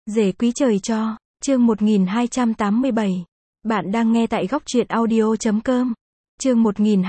Rể quý trời cho, chương 1287. Bạn đang nghe tại góc truyện audio.com. Chương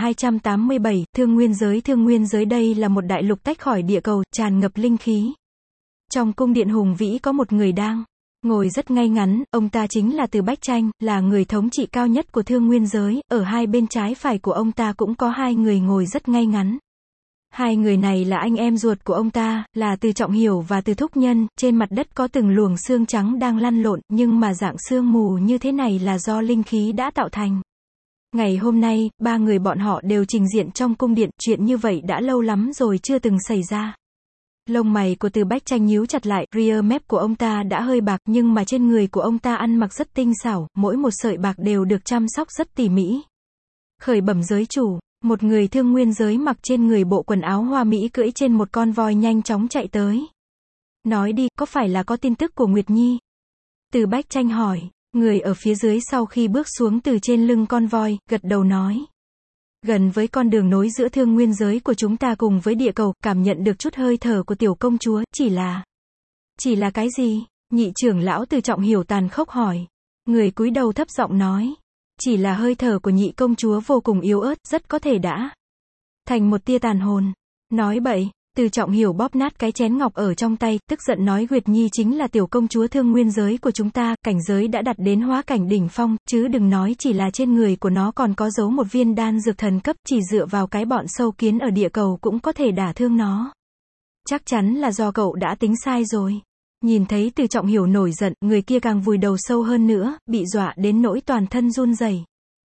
1287, Thương Nguyên giới đây là một đại lục tách khỏi địa cầu, tràn ngập linh khí. Trong cung điện hùng vĩ có một người đang ngồi rất ngay ngắn, ông ta chính là Từ Bách Tranh, là người thống trị cao nhất của Thương Nguyên giới, ở hai bên trái phải của ông ta cũng có hai người ngồi rất ngay ngắn. Hai người này là anh em ruột của ông ta, là Từ Trọng Hiểu và Từ Thúc Nhân, trên mặt đất có từng luồng xương trắng đang lăn lộn, nhưng mà dạng sương mù như thế này là do linh khí đã tạo thành. Ngày hôm nay, ba người bọn họ đều trình diện trong cung điện, chuyện như vậy đã lâu lắm rồi chưa từng xảy ra. Lông mày của Từ Bách Tranh nhíu chặt lại, ria mép của ông ta đã hơi bạc, nhưng mà trên người của ông ta ăn mặc rất tinh xảo, mỗi một sợi bạc đều được chăm sóc rất tỉ mỉ. Khởi bẩm giới chủ, một người Thương Nguyên giới mặc trên người bộ quần áo hoa mỹ cưỡi trên một con voi nhanh chóng chạy tới. Nói đi, có phải là có tin tức của Nguyệt Nhi? Từ Bách Tranh hỏi. Người ở phía dưới sau khi bước xuống từ trên lưng con voi, gật đầu nói. Gần với con đường nối giữa Thương Nguyên giới của chúng ta cùng với địa cầu, cảm nhận được chút hơi thở của tiểu công chúa, chỉ là cái gì? Nhị trưởng lão Từ Trọng Hiểu tàn khốc hỏi. Người cúi đầu thấp giọng nói. Chỉ là hơi thở của nhị công chúa vô cùng yếu ớt, rất có thể đã thành một tia tàn hồn. Nói bậy. Từ Trọng Hiểu bóp nát cái chén ngọc ở trong tay, tức giận nói Nguyệt Nhi chính là tiểu công chúa Thương Nguyên giới của chúng ta, cảnh giới đã đạt đến hóa cảnh đỉnh phong, chứ đừng nói chỉ là trên người của nó còn có giấu một viên đan dược thần cấp, chỉ dựa vào cái bọn sâu kiến ở địa cầu cũng có thể đả thương nó. Chắc chắn là do cậu đã tính sai rồi. Nhìn thấy Từ Trọng Hiểu nổi giận, người kia càng vùi đầu sâu hơn nữa, bị dọa đến nỗi toàn thân run rẩy.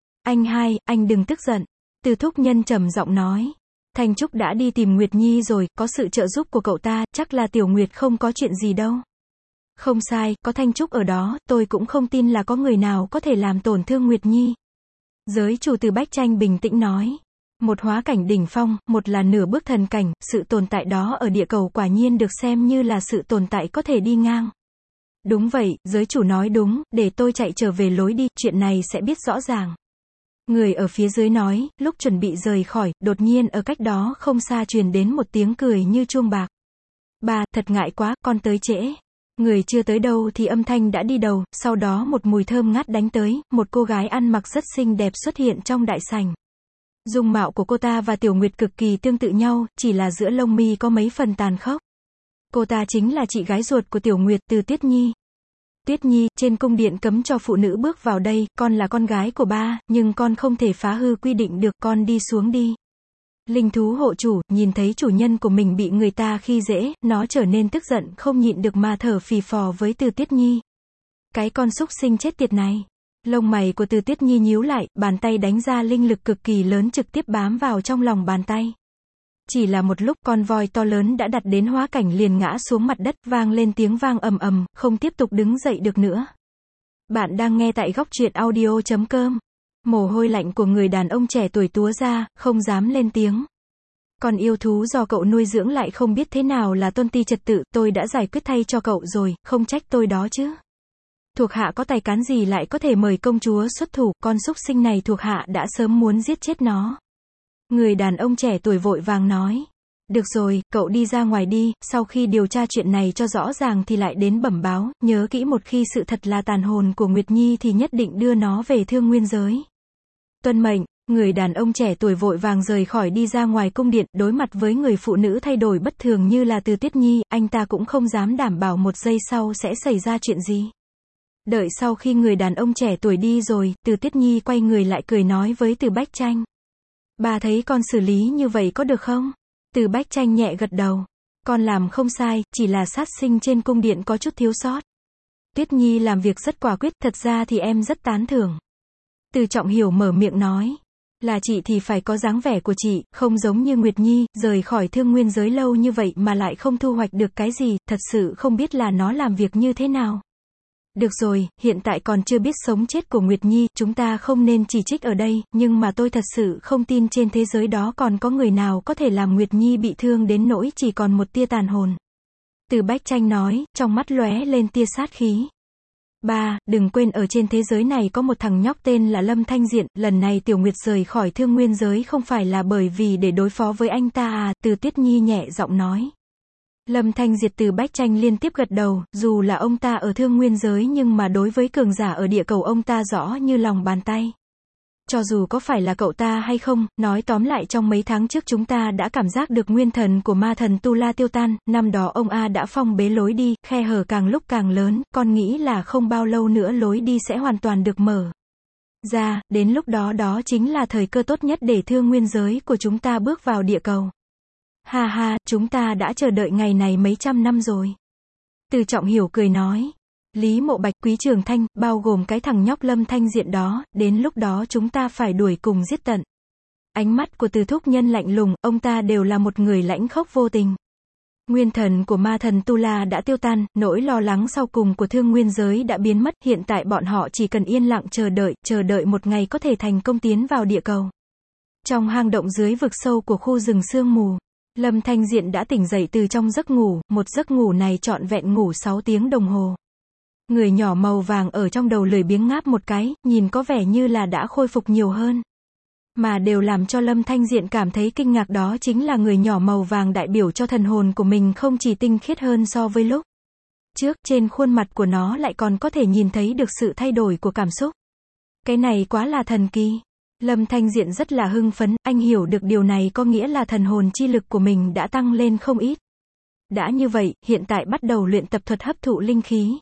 Anh đừng tức giận. Từ Thúc Nhân trầm giọng nói. Thanh Trúc đã đi tìm Nguyệt Nhi rồi, có sự trợ giúp của cậu ta, chắc là Tiểu Nguyệt không có chuyện gì đâu. Không sai, có Thanh Trúc ở đó, tôi cũng không tin là có người nào có thể làm tổn thương Nguyệt Nhi. Giới chủ Từ Bách Tranh bình tĩnh nói. Một hóa cảnh đỉnh phong, một là nửa bước thần cảnh, sự tồn tại đó ở địa cầu quả nhiên được xem như là sự tồn tại có thể đi ngang. Đúng vậy, giới chủ nói đúng, để tôi chạy trở về lối đi, chuyện này sẽ biết rõ ràng. Người ở phía dưới nói, lúc chuẩn bị rời khỏi, đột nhiên ở cách đó không xa truyền đến một tiếng cười như chuông bạc. Bà, thật ngại quá, con tới trễ. Người chưa tới đâu thì âm thanh đã đi đầu, sau đó một mùi thơm ngát đánh tới, một cô gái ăn mặc rất xinh đẹp xuất hiện trong đại sảnh. Dung mạo của cô ta và Tiểu Nguyệt cực kỳ tương tự nhau, chỉ là giữa lông mi có mấy phần tàn khốc. Cô ta chính là chị gái ruột của Tiểu Nguyệt, Từ Tuyết Nhi. Tuyết Nhi, trên cung điện cấm cho phụ nữ bước vào đây, con là con gái của ba, nhưng con không thể phá hư quy định được, con đi xuống đi. Linh thú hộ chủ, nhìn thấy chủ nhân của mình bị người ta khi dễ, nó trở nên tức giận, không nhịn được mà thở phì phò với Từ Tuyết Nhi. Cái con súc sinh chết tiệt này. Lông mày của Từ Tuyết Nhi nhíu lại, bàn tay đánh ra linh lực cực kỳ lớn trực tiếp bám vào trong lòng bàn tay. Chỉ là một lúc, con voi to lớn đã đặt đến hóa cảnh liền ngã xuống mặt đất, vang lên tiếng vang ầm ầm, không tiếp tục đứng dậy được nữa. Bạn đang nghe tại góc truyện audio.com. Mồ hôi lạnh của người đàn ông trẻ tuổi túa ra, không dám lên tiếng. Con yêu thú do cậu nuôi dưỡng lại không biết thế nào là tôn ti trật tự, tôi đã giải quyết thay cho cậu rồi, không trách tôi đó chứ. Thuộc hạ có tài cán gì lại có thể mời công chúa xuất thủ, con súc sinh này thuộc hạ đã sớm muốn giết chết nó. Người đàn ông trẻ tuổi vội vàng nói. Được rồi, cậu đi ra ngoài đi, sau khi điều tra chuyện này cho rõ ràng thì lại đến bẩm báo, nhớ kỹ một khi sự thật là tàn hồn của Nguyệt Nhi thì nhất định đưa nó về Thương Nguyên giới. Tuân mệnh, người đàn ông trẻ tuổi vội vàng rời khỏi đi ra ngoài cung điện, đối mặt với người phụ nữ thay đổi bất thường như là Từ Tuyết Nhi, anh ta cũng không dám đảm bảo một giây sau sẽ xảy ra chuyện gì. Đợi sau khi người đàn ông trẻ tuổi đi rồi, Từ Tuyết Nhi quay người lại cười nói với Từ Bách Tranh. Bà thấy con xử lý như vậy có được không? Từ Bách Tranh nhẹ gật đầu. Con làm không sai, chỉ là sát sinh trên cung điện có chút thiếu sót. Tuyết Nhi làm việc rất quả quyết, thật ra thì em rất tán thưởng. Từ Trọng Hiểu mở miệng nói. Là chị thì phải có dáng vẻ của chị, không giống như Nguyệt Nhi, rời khỏi Thương Nguyên giới lâu như vậy mà lại không thu hoạch được cái gì, thật sự không biết là nó làm việc như thế nào. Được rồi, hiện tại còn chưa biết sống chết của Nguyệt Nhi, chúng ta không nên chỉ trích ở đây, nhưng mà tôi thật sự không tin trên thế giới đó còn có người nào có thể làm Nguyệt Nhi bị thương đến nỗi chỉ còn một tia tàn hồn. Từ Bách Tranh nói, trong mắt lóe lên tia sát khí. Ba, đừng quên ở trên thế giới này có một thằng nhóc tên là Lâm Thanh Diện, lần này Tiểu Nguyệt rời khỏi Thương Nguyên giới không phải là bởi vì để đối phó với anh ta à, Từ Tuyết Nhi nhẹ giọng nói. Lâm Thanh Diệt Từ Bách Tranh liên tiếp gật đầu, dù là ông ta ở thương nguyên giới nhưng mà đối với cường giả ở địa cầu ông ta rõ như lòng bàn tay. Cho dù có phải là cậu ta hay không, nói tóm lại trong mấy tháng trước chúng ta đã cảm giác được nguyên thần của ma thần Tu La tiêu tan, năm đó ông A đã phong bế lối đi, khe hở càng lúc càng lớn, con nghĩ là không bao lâu nữa lối đi sẽ hoàn toàn được mở ra, đến lúc đó đó chính là thời cơ tốt nhất để thương nguyên giới của chúng ta bước vào địa cầu. Ha ha, chúng ta đã chờ đợi ngày này mấy trăm năm rồi. Từ Trọng Hiểu cười nói. Lý Mộ Bạch, Quý Trường Thanh, bao gồm cái thằng nhóc Lâm Thanh Diện đó, đến lúc đó chúng ta phải đuổi cùng giết tận. Ánh mắt của Từ Thúc Nhân lạnh lùng, ông ta đều là một người lãnh khốc vô tình. Nguyên thần của ma thần Tu La đã tiêu tan, nỗi lo lắng sau cùng của thương nguyên giới đã biến mất, hiện tại bọn họ chỉ cần yên lặng chờ đợi một ngày có thể thành công tiến vào địa cầu. Trong hang động dưới vực sâu của khu rừng sương mù, Lâm Thanh Diện đã tỉnh dậy từ trong giấc ngủ, một giấc ngủ này trọn vẹn ngủ 6 tiếng đồng hồ. Người nhỏ màu vàng ở trong đầu lười biếng ngáp một cái, nhìn có vẻ như là đã khôi phục nhiều hơn. Mà đều làm cho Lâm Thanh Diện cảm thấy kinh ngạc đó chính là người nhỏ màu vàng đại biểu cho thần hồn của mình không chỉ tinh khiết hơn so với lúc trước, trên khuôn mặt của nó lại còn có thể nhìn thấy được sự thay đổi của cảm xúc. Cái này quá là thần kỳ. Lâm Thanh Diện rất là hưng phấn, anh hiểu được điều này có nghĩa là thần hồn chi lực của mình đã tăng lên không ít. Đã như vậy, hiện tại bắt đầu luyện tập thuật hấp thụ linh khí.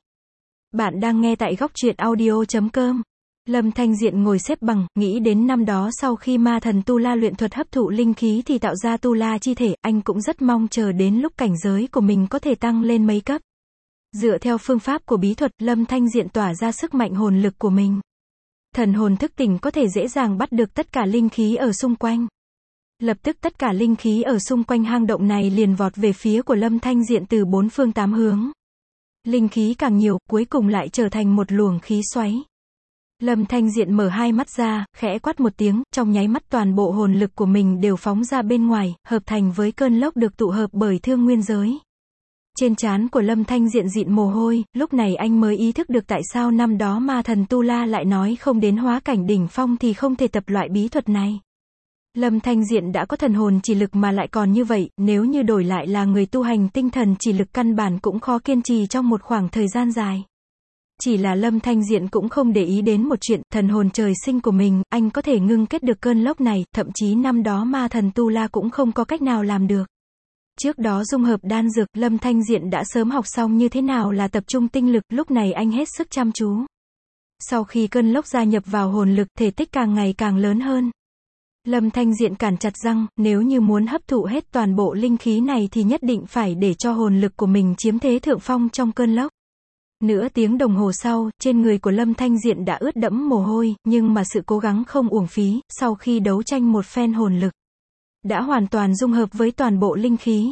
Bạn đang nghe tại góc truyện audio.com. Lâm Thanh Diện ngồi xếp bằng, nghĩ đến năm đó sau khi ma thần Tu La luyện thuật hấp thụ linh khí thì tạo ra Tu La chi thể, anh cũng rất mong chờ đến lúc cảnh giới của mình có thể tăng lên mấy cấp. Dựa theo phương pháp của bí thuật, Lâm Thanh Diện tỏa ra sức mạnh hồn lực của mình. Thần hồn thức tỉnh có thể dễ dàng bắt được tất cả linh khí ở xung quanh. Lập tức tất cả linh khí ở xung quanh hang động này liền vọt về phía của Lâm Thanh Diện từ 4 phương 8 hướng. Linh khí càng nhiều, cuối cùng lại trở thành một luồng khí xoáy. Lâm Thanh Diện mở hai mắt ra, khẽ quát một tiếng, trong nháy mắt toàn bộ hồn lực của mình đều phóng ra bên ngoài, hợp thành với cơn lốc được tụ hợp bởi thương nguyên giới. Trên trán của Lâm Thanh Diện dịn mồ hôi, lúc này anh mới ý thức được tại sao năm đó ma thần Tu La lại nói không đến hóa cảnh đỉnh phong thì không thể tập loại bí thuật này. Lâm Thanh Diện đã có thần hồn chỉ lực mà lại còn như vậy, nếu như đổi lại là người tu hành tinh thần chỉ lực căn bản cũng khó kiên trì trong một khoảng thời gian dài. Chỉ là Lâm Thanh Diện cũng không để ý đến một chuyện, thần hồn trời sinh của mình, anh có thể ngưng kết được cơn lốc này, thậm chí năm đó ma thần Tu La cũng không có cách nào làm được. Trước đó dung hợp đan dược, Lâm Thanh Diện đã sớm học xong như thế nào là tập trung tinh lực, lúc này anh hết sức chăm chú. Sau khi cơn lốc gia nhập vào hồn lực, thể tích càng ngày càng lớn hơn. Lâm Thanh Diện cản chặt răng, nếu như muốn hấp thụ hết toàn bộ linh khí này thì nhất định phải để cho hồn lực của mình chiếm thế thượng phong trong cơn lốc. Nửa tiếng đồng hồ sau, trên người của Lâm Thanh Diện đã ướt đẫm mồ hôi, nhưng mà sự cố gắng không uổng phí, sau khi đấu tranh một phen hồn lực đã hoàn toàn dung hợp với toàn bộ linh khí.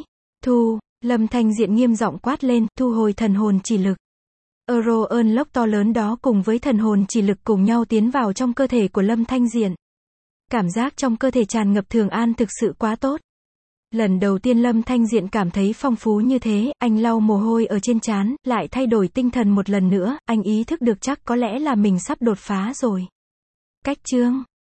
Lâm Thanh Diện nghiêm giọng quát lên, thu hồi thần hồn chỉ lực. Ơn lốc to lớn đó cùng với thần hồn chỉ lực cùng nhau tiến vào trong cơ thể của Lâm Thanh Diện. Cảm giác trong cơ thể tràn ngập thường an thực sự quá tốt. Lần đầu tiên Lâm Thanh Diện cảm thấy phong phú như thế, anh lau mồ hôi ở trên trán, lại thay đổi tinh thần một lần nữa, anh ý thức được chắc có lẽ là mình sắp đột phá rồi. Cách chương